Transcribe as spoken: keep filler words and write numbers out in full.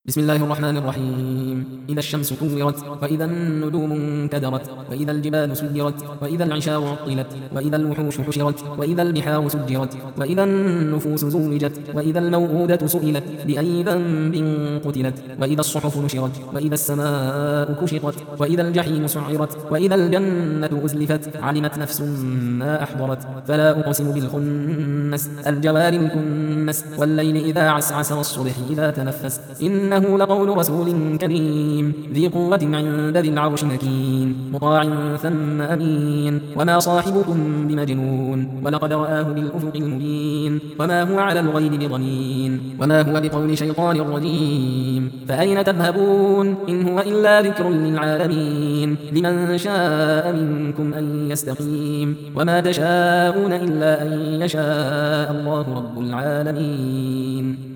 بسم الله الرحمن الرحيم. إذا الشمس كورت، وإذا النجوم انكدرت، وإذا الجبال سيرت، وإذا العشار عطلت، وإذا الوحوش حشرت، وإذا البحار سجرت، وإذا النفوس زوجت، وإذا الموءودة سئلت بأي ذنب قتلت، وإذا الصحف نشرت، وإذا السماء كشطت، وإذا الجحيم سعرت، وإذا الجنة أزلفت، علمت نفس ما أحضرت. فلا أقسم بالخنس الجوار الكنس، والليل إذا عسعس، والصبح إذا تنفس، إنه لقول رسول كريم ذي قوة عند ذي العرش مكين، مطاع ثم أمين، وما صاحبكم بمجنون، ولقد رآه بالأفق المبين، وما هو على الغيب بضنين، وما هو بقول شيطان رجيم. فأين تذهبون؟ إن هو إلا ذكر للعالمين، لمن شاء منكم أن يستقيم، وما تشاءون إلا أن يشاء الله رب العالمين.